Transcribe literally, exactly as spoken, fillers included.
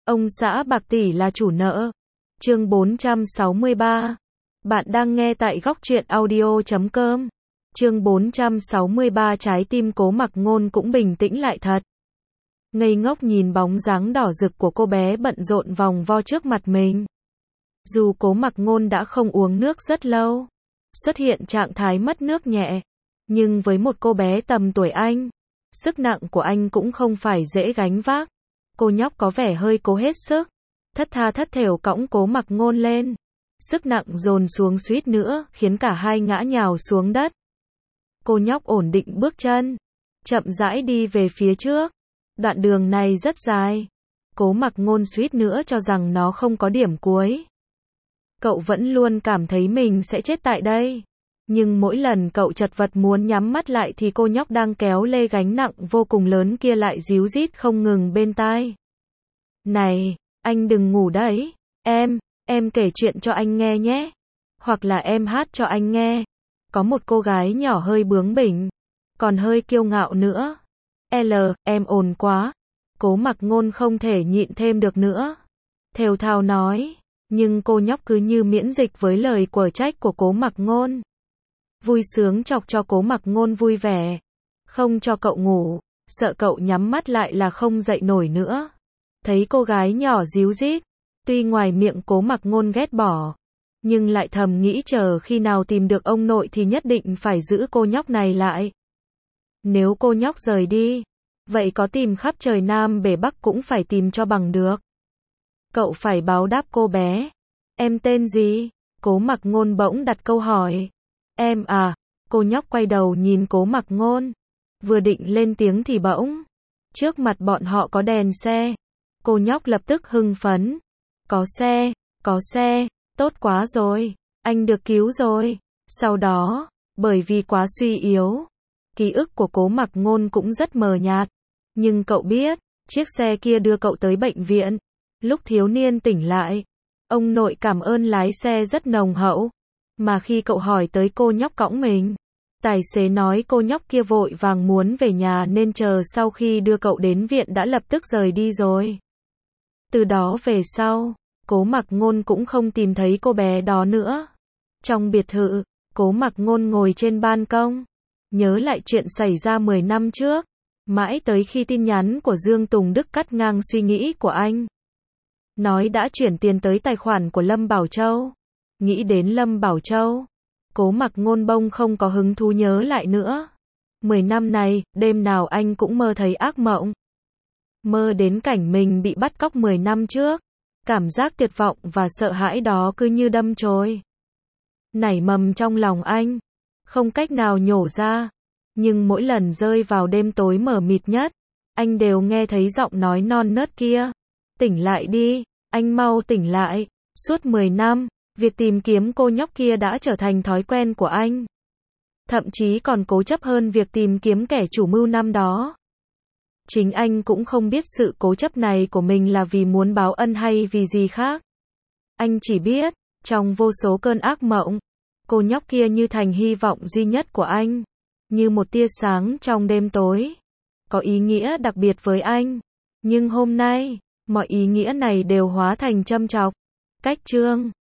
Ông xã bạc tỷ là chủ nợ. Chương bốn trăm sáu mươi ba. Bạn đang nghe tại góc truyện audio chấm com. Chương bốn trăm sáu mươi ba. Trái tim Cố Mặc Ngôn cũng bình tĩnh lại thật. Ngây ngốc nhìn bóng dáng đỏ rực của cô bé bận rộn vòng vo trước mặt mình. Dù Cố Mặc Ngôn đã không uống nước rất lâu, xuất hiện trạng thái mất nước nhẹ, nhưng với một cô bé tầm tuổi anh, sức nặng của anh cũng không phải dễ gánh vác. Cô nhóc có vẻ hơi cố hết sức, thất tha thất thểu cõng Cố Mặc Ngôn lên. Sức nặng dồn xuống suýt nữa khiến cả hai ngã nhào xuống đất. Cô nhóc ổn định bước chân, chậm rãi đi về phía trước. Đoạn đường này rất dài. Cố Mặc Ngôn suýt nữa cho rằng nó không có điểm cuối. Cậu vẫn luôn cảm thấy mình sẽ chết tại đây. Nhưng mỗi lần cậu chật vật muốn nhắm mắt lại thì cô nhóc đang kéo lê gánh nặng vô cùng lớn kia lại ríu rít không ngừng bên tai. Này, anh đừng ngủ đấy. Em, em kể chuyện cho anh nghe nhé. Hoặc là em hát cho anh nghe. Có một cô gái nhỏ hơi bướng bỉnh, còn hơi kiêu ngạo nữa. L, em ồn quá. Cố Mặc Ngôn không thể nhịn thêm được nữa, thều thào nói. Nhưng cô nhóc cứ như miễn dịch với lời quở trách của Cố Mặc Ngôn. Vui sướng chọc cho Cố Mặc Ngôn vui vẻ. Không cho cậu ngủ, sợ cậu nhắm mắt lại là không dậy nổi nữa. Thấy cô gái nhỏ ríu rít, tuy ngoài miệng Cố Mặc Ngôn ghét bỏ, nhưng lại thầm nghĩ chờ khi nào tìm được ông nội thì nhất định phải giữ cô nhóc này lại. Nếu cô nhóc rời đi, vậy có tìm khắp trời Nam bể Bắc cũng phải tìm cho bằng được. Cậu phải báo đáp cô bé. Em tên gì? Cố Mặc Ngôn bỗng đặt câu hỏi. Em à? Cô nhóc quay đầu nhìn Cố Mặc Ngôn, vừa định lên tiếng thì bỗng trước mặt bọn họ có đèn xe. Cô nhóc lập tức hưng phấn. Có xe, có xe, tốt quá rồi, anh được cứu rồi. Sau đó, bởi vì quá suy yếu, ký ức của Cố Mặc Ngôn cũng rất mờ nhạt. Nhưng cậu biết, chiếc xe kia đưa cậu tới bệnh viện. Lúc thiếu niên tỉnh lại, ông nội cảm ơn lái xe rất nồng hậu. Mà khi cậu hỏi tới cô nhóc cõng mình, tài xế nói cô nhóc kia vội vàng muốn về nhà nên chờ sau khi đưa cậu đến viện đã lập tức rời đi rồi. Từ đó về sau, Cố Mặc Ngôn cũng không tìm thấy cô bé đó nữa. Trong biệt thự, Cố Mặc Ngôn ngồi trên ban công, nhớ lại chuyện xảy ra mười năm trước, mãi tới khi tin nhắn của Dương Tùng Đức cắt ngang suy nghĩ của anh. Nói đã chuyển tiền tới tài khoản của Lâm Bảo Châu. Nghĩ đến Lâm Bảo Châu, Cố Mặc Ngôn bông không có hứng thú nhớ lại nữa. Mười năm này, đêm nào anh cũng mơ thấy ác mộng. Mơ đến cảnh mình bị bắt cóc mười năm trước. Cảm giác tuyệt vọng và sợ hãi đó cứ như đâm chồi nảy mầm trong lòng anh, không cách nào nhổ ra. Nhưng mỗi lần rơi vào đêm tối mờ mịt nhất, anh đều nghe thấy giọng nói non nớt kia. Tỉnh lại đi, anh mau tỉnh lại. Suốt mười năm, việc tìm kiếm cô nhóc kia đã trở thành thói quen của anh. Thậm chí còn cố chấp hơn việc tìm kiếm kẻ chủ mưu năm đó. Chính anh cũng không biết sự cố chấp này của mình là vì muốn báo ân hay vì gì khác. Anh chỉ biết, trong vô số cơn ác mộng, cô nhóc kia như thành hy vọng duy nhất của anh. Như một tia sáng trong đêm tối. Có ý nghĩa đặc biệt với anh. Nhưng hôm nay, mọi ý nghĩa này đều hóa thành châm chọc. Cách chương